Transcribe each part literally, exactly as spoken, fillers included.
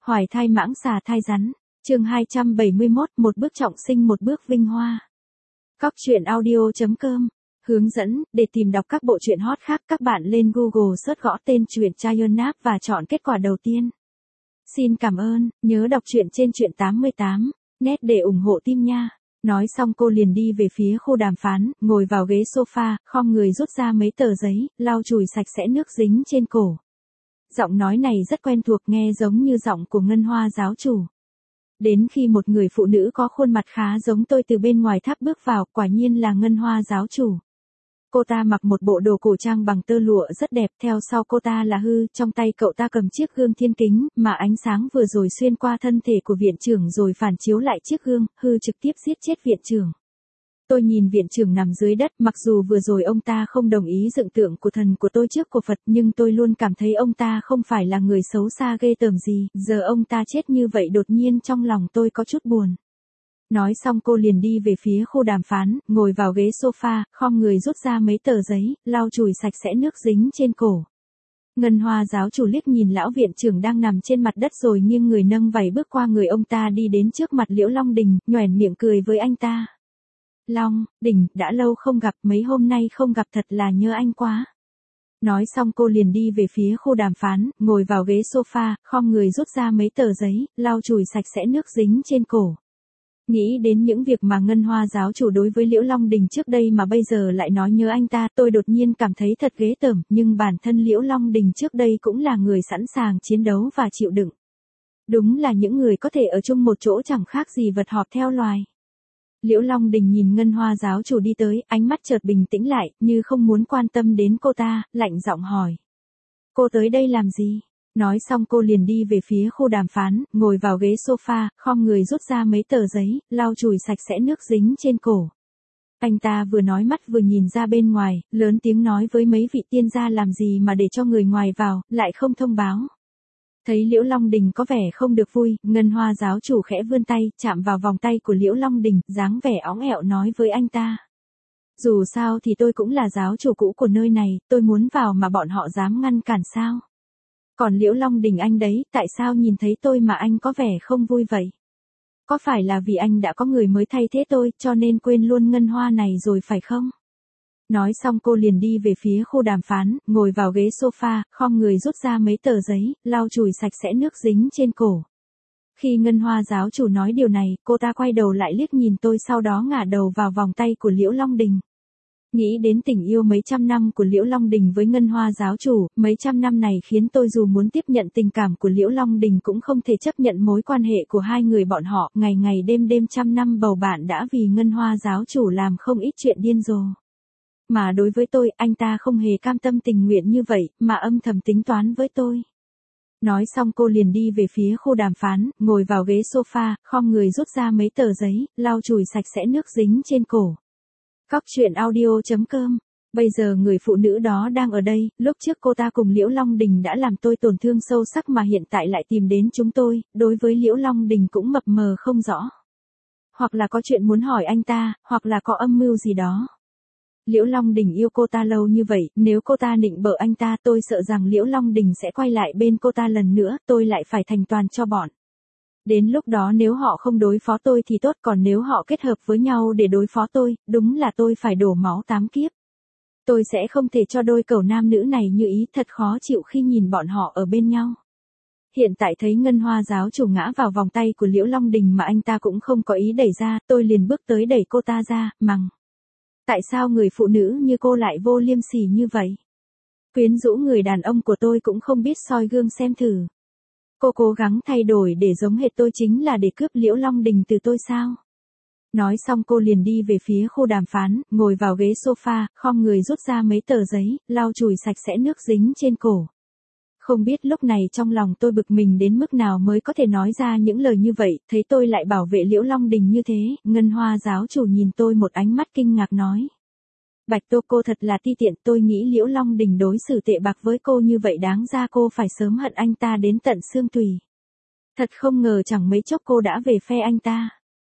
Hoài thai mãng xà thai rắn. Chương hai trăm bảy mươi mốt, một bước trọng sinh một bước vinh hoa. Cóc truyện audio chấm com. Hướng dẫn, để tìm đọc các bộ truyện hot khác các bạn lên Google search gõ tên truyện Chayonap và chọn kết quả đầu tiên. Xin cảm ơn, nhớ đọc truyện trên truyện tám mươi tám, net để ủng hộ team nha. Nói xong cô liền đi về phía khu đàm phán, ngồi vào ghế sofa, khom người rút ra mấy tờ giấy, lau chùi sạch sẽ nước dính trên cổ. Giọng nói này rất quen thuộc, nghe giống như giọng của Ngân Hoa giáo chủ. Đến khi một người phụ nữ có khuôn mặt khá giống tôi từ bên ngoài tháp bước vào, quả nhiên là Ngân Hoa giáo chủ. Cô ta mặc một bộ đồ cổ trang bằng tơ lụa rất đẹp, theo sau cô ta là Hư, trong tay cậu ta cầm chiếc gương thiên kính, mà ánh sáng vừa rồi xuyên qua thân thể của viện trưởng rồi phản chiếu lại chiếc gương, Hư trực tiếp giết chết viện trưởng. Tôi nhìn viện trưởng nằm dưới đất, mặc dù vừa rồi ông ta không đồng ý dựng tượng của thần của tôi trước của Phật, nhưng tôi luôn cảm thấy ông ta không phải là người xấu xa ghê tởm gì, giờ ông ta chết như vậy đột nhiên trong lòng tôi có chút buồn. Nói xong cô liền đi về phía khu đàm phán, ngồi vào ghế sofa, khom người rút ra mấy tờ giấy, lau chùi sạch sẽ nước dính trên cổ. Ngân Hoa giáo chủ liếc nhìn lão viện trưởng đang nằm trên mặt đất rồi nghiêng người nâng vảy bước qua người ông ta đi đến trước mặt Liễu Long Đình, nhoẻn miệng cười với anh ta. Long, Đình, đã lâu không gặp, mấy hôm nay không gặp thật là nhớ anh quá. Nói xong cô liền đi về phía khu đàm phán, ngồi vào ghế sofa, khom người rút ra mấy tờ giấy, lau chùi sạch sẽ nước dính trên cổ. Nghĩ đến những việc mà Ngân Hoa giáo chủ đối với Liễu Long Đình trước đây mà bây giờ lại nói nhớ anh ta, tôi đột nhiên cảm thấy thật ghê tởm, nhưng bản thân Liễu Long Đình trước đây cũng là người sẵn sàng chiến đấu và chịu đựng. Đúng là những người có thể ở chung một chỗ chẳng khác gì vật họp theo loài. Liễu Long Đình nhìn Ngân Hoa giáo chủ đi tới, ánh mắt chợt bình tĩnh lại, như không muốn quan tâm đến cô ta, lạnh giọng hỏi. Cô tới đây làm gì? Nói xong cô liền đi về phía khu đàm phán, ngồi vào ghế sofa, khom người rút ra mấy tờ giấy, lau chùi sạch sẽ nước dính trên cổ. Anh ta vừa nói mắt vừa nhìn ra bên ngoài, lớn tiếng nói với mấy vị tiên gia làm gì mà để cho người ngoài vào, lại không thông báo. Thấy Liễu Long Đình có vẻ không được vui, Ngân Hoa giáo chủ khẽ vươn tay, chạm vào vòng tay của Liễu Long Đình, dáng vẻ óng ẹo nói với anh ta. Dù sao thì tôi cũng là giáo chủ cũ của nơi này, tôi muốn vào mà bọn họ dám ngăn cản sao? Còn Liễu Long Đình anh đấy, tại sao nhìn thấy tôi mà anh có vẻ không vui vậy? Có phải là vì anh đã có người mới thay thế tôi, cho nên quên luôn Ngân Hoa này rồi phải không? Nói xong cô liền đi về phía khu đàm phán, ngồi vào ghế sofa, khom người rút ra mấy tờ giấy, lau chùi sạch sẽ nước dính trên cổ. Khi Ngân Hoa giáo chủ nói điều này, cô ta quay đầu lại liếc nhìn tôi, sau đó ngả đầu vào vòng tay của Liễu Long Đình. Nghĩ đến tình yêu mấy trăm năm của Liễu Long Đình với Ngân Hoa giáo chủ, mấy trăm năm này khiến tôi dù muốn tiếp nhận tình cảm của Liễu Long Đình cũng không thể chấp nhận mối quan hệ của hai người bọn họ, ngày ngày đêm đêm trăm năm bầu bạn đã vì Ngân Hoa giáo chủ làm không ít chuyện điên rồ. Mà đối với tôi, anh ta không hề cam tâm tình nguyện như vậy, mà âm thầm tính toán với tôi. Nói xong cô liền đi về phía khu đàm phán, ngồi vào ghế sofa, khom người rút ra mấy tờ giấy, lau chùi sạch sẽ nước dính trên cổ. Cóc truyện audio chấm com. Bây giờ người phụ nữ đó đang ở đây, lúc trước cô ta cùng Liễu Long Đình đã làm tôi tổn thương sâu sắc mà hiện tại lại tìm đến chúng tôi, đối với Liễu Long Đình cũng mập mờ không rõ. Hoặc là có chuyện muốn hỏi anh ta, hoặc là có âm mưu gì đó. Liễu Long Đình yêu cô ta lâu như vậy, nếu cô ta nịnh bợ anh ta tôi sợ rằng Liễu Long Đình sẽ quay lại bên cô ta lần nữa, tôi lại phải thành toàn cho bọn. Đến lúc đó nếu họ không đối phó tôi thì tốt, còn nếu họ kết hợp với nhau để đối phó tôi, đúng là tôi phải đổ máu tám kiếp. Tôi sẽ không thể cho đôi cẩu nam nữ này như ý, thật khó chịu khi nhìn bọn họ ở bên nhau. Hiện tại thấy Ngân Hoa giáo chủ ngã vào vòng tay của Liễu Long Đình mà anh ta cũng không có ý đẩy ra, tôi liền bước tới đẩy cô ta ra, mắng. Tại sao người phụ nữ như cô lại vô liêm sỉ như vậy? Quyến rũ người đàn ông của tôi cũng không biết soi gương xem thử. Cô cố gắng thay đổi để giống hệt tôi chính là để cướp Liễu Long Đình từ tôi sao? Nói xong cô liền đi về phía khu đàm phán, ngồi vào ghế sofa, khom người rút ra mấy tờ giấy, lau chùi sạch sẽ nước dính trên cổ. Không biết lúc này trong lòng tôi bực mình đến mức nào mới có thể nói ra những lời như vậy, thấy tôi lại bảo vệ Liễu Long Đình như thế, Ngân Hoa giáo chủ nhìn tôi một ánh mắt kinh ngạc nói. Bạch Tô, cô thật là ti tiện, tôi nghĩ Liễu Long Đình đối xử tệ bạc với cô như vậy đáng ra cô phải sớm hận anh ta đến tận xương tủy. Thật không ngờ chẳng mấy chốc cô đã về phe anh ta.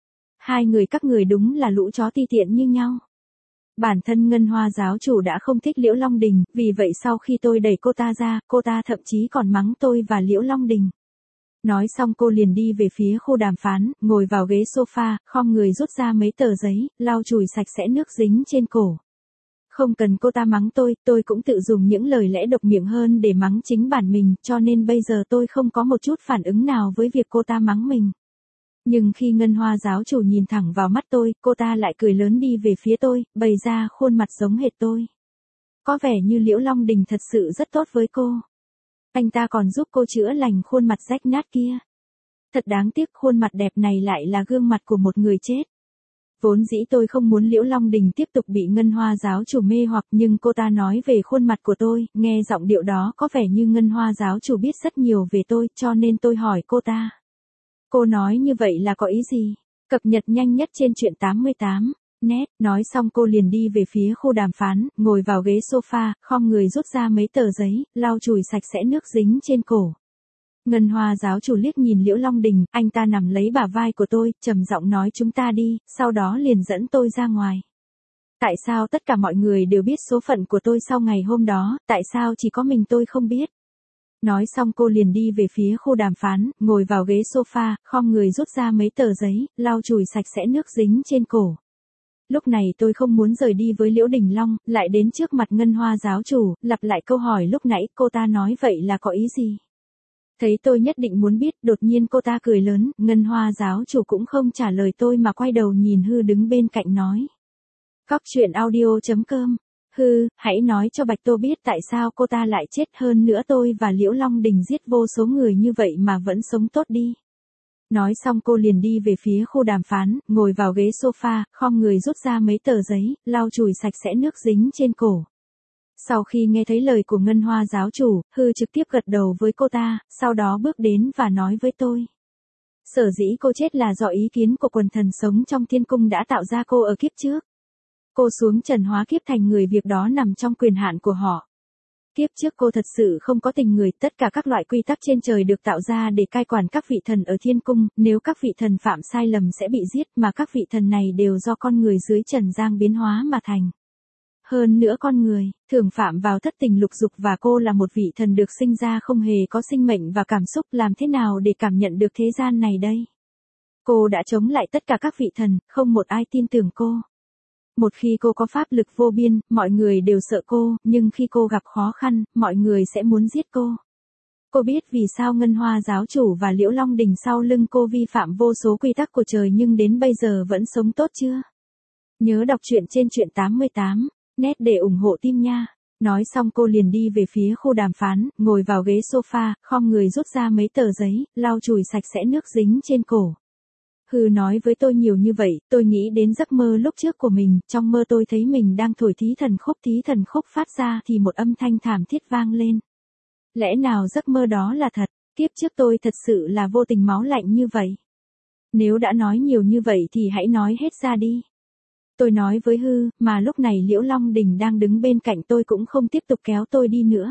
Hai người các người đúng là lũ chó ti tiện như nhau. Bản thân Ngân Hoa giáo chủ đã không thích Liễu Long Đình, vì vậy sau khi tôi đẩy cô ta ra, cô ta thậm chí còn mắng tôi và Liễu Long Đình. Nói xong cô liền đi về phía khu đàm phán, ngồi vào ghế sofa, khom người rút ra mấy tờ giấy, lau chùi sạch sẽ nước dính trên cổ. Không cần cô ta mắng tôi, tôi cũng tự dùng những lời lẽ độc miệng hơn để mắng chính bản mình, cho nên bây giờ tôi không có một chút phản ứng nào với việc cô ta mắng mình. Nhưng khi Ngân Hoa giáo chủ nhìn thẳng vào mắt tôi, cô ta lại cười lớn đi về phía tôi, bày ra khuôn mặt giống hệt tôi. Có vẻ như Liễu Long Đình thật sự rất tốt với cô. Anh ta còn giúp cô chữa lành khuôn mặt rách nát kia. Thật đáng tiếc khuôn mặt đẹp này lại là gương mặt của một người chết. Vốn dĩ tôi không muốn Liễu Long Đình tiếp tục bị Ngân Hoa giáo chủ mê hoặc, nhưng cô ta nói về khuôn mặt của tôi, nghe giọng điệu đó có vẻ như Ngân Hoa giáo chủ biết rất nhiều về tôi, cho nên tôi hỏi cô ta. Cô nói như vậy là có ý gì? Cập nhật nhanh nhất trên truyện tám mươi tám. Net, nói xong cô liền đi về phía khu đàm phán, ngồi vào ghế sofa, khom người rút ra mấy tờ giấy, lau chùi sạch sẽ nước dính trên cổ. Ngân Hoa giáo chủ liếc nhìn Liễu Long Đình, anh ta nằm lấy bả vai của tôi, trầm giọng nói chúng ta đi, sau đó liền dẫn tôi ra ngoài. Tại sao tất cả mọi người đều biết số phận của tôi sau ngày hôm đó, tại sao chỉ có mình tôi không biết? Nói xong cô liền đi về phía khu đàm phán, ngồi vào ghế sofa, khom người rút ra mấy tờ giấy, lau chùi sạch sẽ nước dính trên cổ. Lúc này tôi không muốn rời đi với Liễu Đình Long, lại đến trước mặt Ngân Hoa giáo chủ, lặp lại câu hỏi lúc nãy, cô ta nói vậy là có ý gì? Thấy tôi nhất định muốn biết, đột nhiên cô ta cười lớn, Ngân Hoa giáo chủ cũng không trả lời tôi mà quay đầu nhìn Hư đứng bên cạnh nói. Cóc truyện audio chấm com. Hư, hãy nói cho Bạch Tô biết tại sao cô ta lại chết, hơn nữa tôi và Liễu Long Đình giết vô số người như vậy mà vẫn sống tốt đi. Nói xong cô liền đi về phía khu đàm phán, ngồi vào ghế sofa, khom người rút ra mấy tờ giấy, lau chùi sạch sẽ nước dính trên cổ. Sau khi nghe thấy lời của Ngân Hoa giáo chủ, Hư trực tiếp gật đầu với cô ta, sau đó bước đến và nói với tôi. Sở dĩ cô chết là do ý kiến của quần thần sống trong thiên cung đã tạo ra cô ở kiếp trước. Cô xuống trần hóa kiếp thành người, việc đó nằm trong quyền hạn của họ. Kiếp trước cô thật sự không có tình người, tất cả các loại quy tắc trên trời được tạo ra để cai quản các vị thần ở thiên cung, nếu các vị thần phạm sai lầm sẽ bị giết, mà các vị thần này đều do con người dưới trần gian biến hóa mà thành. Hơn nữa con người, thường phạm vào thất tình lục dục, và cô là một vị thần được sinh ra không hề có sinh mệnh và cảm xúc, làm thế nào để cảm nhận được thế gian này đây? Cô đã chống lại tất cả các vị thần, không một ai tin tưởng cô. Một khi cô có pháp lực vô biên, mọi người đều sợ cô, nhưng khi cô gặp khó khăn, mọi người sẽ muốn giết cô. Cô biết vì sao Ngân Hoa giáo chủ và Liễu Long Đình sau lưng cô vi phạm vô số quy tắc của trời nhưng đến bây giờ vẫn sống tốt chưa? Nhớ đọc truyện trên truyện tám mươi tám. Net để ủng hộ team nha. Nói xong cô liền đi về phía khu đàm phán, ngồi vào ghế sofa, khom người rút ra mấy tờ giấy, lau chùi sạch sẽ nước dính trên cổ. Hư nói với tôi nhiều như vậy, tôi nghĩ đến giấc mơ lúc trước của mình, trong mơ tôi thấy mình đang thổi thí thần khúc, thí thần khúc phát ra thì một âm thanh thảm thiết vang lên. Lẽ nào giấc mơ đó là thật? Kiếp trước tôi thật sự là vô tình máu lạnh như vậy. Nếu đã nói nhiều như vậy thì hãy nói hết ra đi. Tôi nói với Hư, mà lúc này Liễu Long Đình đang đứng bên cạnh tôi cũng không tiếp tục kéo tôi đi nữa.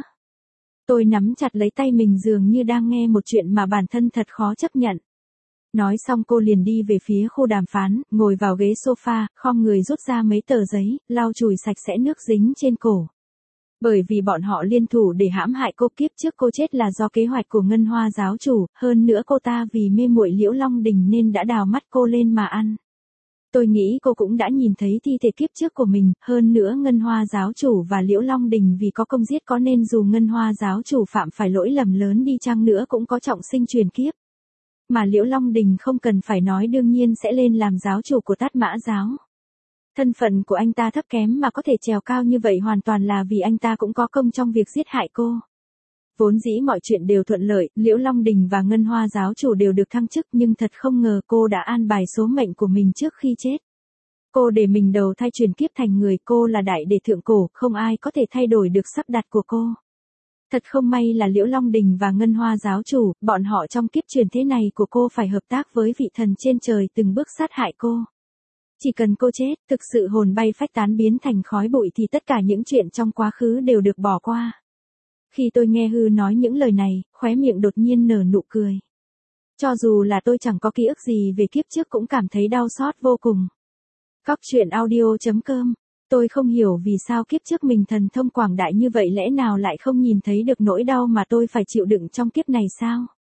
Tôi nắm chặt lấy tay mình dường như đang nghe một chuyện mà bản thân thật khó chấp nhận. Nói xong cô liền đi về phía khu đàm phán, ngồi vào ghế sofa, khom người rút ra mấy tờ giấy, lau chùi sạch sẽ nước dính trên cổ. Bởi vì bọn họ liên thủ để hãm hại cô, kiếp trước cô chết là do kế hoạch của Ngân Hoa giáo chủ, hơn nữa cô ta vì mê muội Liễu Long Đình nên đã đào mắt cô lên mà ăn. Tôi nghĩ cô cũng đã nhìn thấy thi thể kiếp trước của mình, hơn nữa Ngân Hoa giáo chủ và Liễu Long Đình vì có công giết có nên dù Ngân Hoa giáo chủ phạm phải lỗi lầm lớn đi chăng nữa cũng có trọng sinh truyền kiếp. Mà Liễu Long Đình không cần phải nói đương nhiên sẽ lên làm giáo chủ của Tát Mã giáo. Thân phận của anh ta thấp kém mà có thể trèo cao như vậy hoàn toàn là vì anh ta cũng có công trong việc giết hại cô. Vốn dĩ mọi chuyện đều thuận lợi, Liễu Long Đình và Ngân Hoa giáo chủ đều được thăng chức, nhưng thật không ngờ cô đã an bài số mệnh của mình trước khi chết. Cô để mình đầu thai chuyển kiếp thành người, cô là đại đệ thượng cổ, không ai có thể thay đổi được sắp đặt của cô. Thật không may là Liễu Long Đình và Ngân Hoa giáo chủ, bọn họ trong kiếp truyền thế này của cô phải hợp tác với vị thần trên trời từng bước sát hại cô. Chỉ cần cô chết, thực sự hồn bay phách tán biến thành khói bụi thì tất cả những chuyện trong quá khứ đều được bỏ qua. Khi tôi nghe Hư nói những lời này, khóe miệng đột nhiên nở nụ cười. Cho dù là tôi chẳng có ký ức gì về kiếp trước cũng cảm thấy đau xót vô cùng. Cóc truyện audio chấm com. Tôi không hiểu vì sao kiếp trước mình thần thông quảng đại như vậy lẽ nào lại không nhìn thấy được nỗi đau mà tôi phải chịu đựng trong kiếp này sao?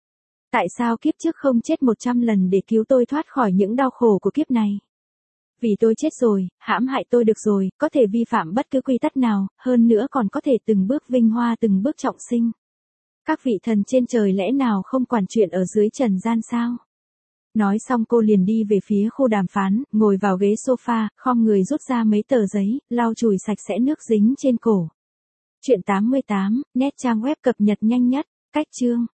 Tại sao kiếp trước không chết một trăm lần để cứu tôi thoát khỏi những đau khổ của kiếp này? Vì tôi chết rồi, hãm hại tôi được rồi, có thể vi phạm bất cứ quy tắc nào, hơn nữa còn có thể từng bước vinh hoa từng bước trọng sinh. Các vị thần trên trời lẽ nào không quản chuyện ở dưới trần gian sao? Nói xong cô liền đi về phía khu đàm phán, ngồi vào ghế sofa, khom người rút ra mấy tờ giấy, lau chùi sạch sẽ nước dính trên cổ. Chuyện tám mươi tám, nét trang web cập nhật nhanh nhất, cách chương.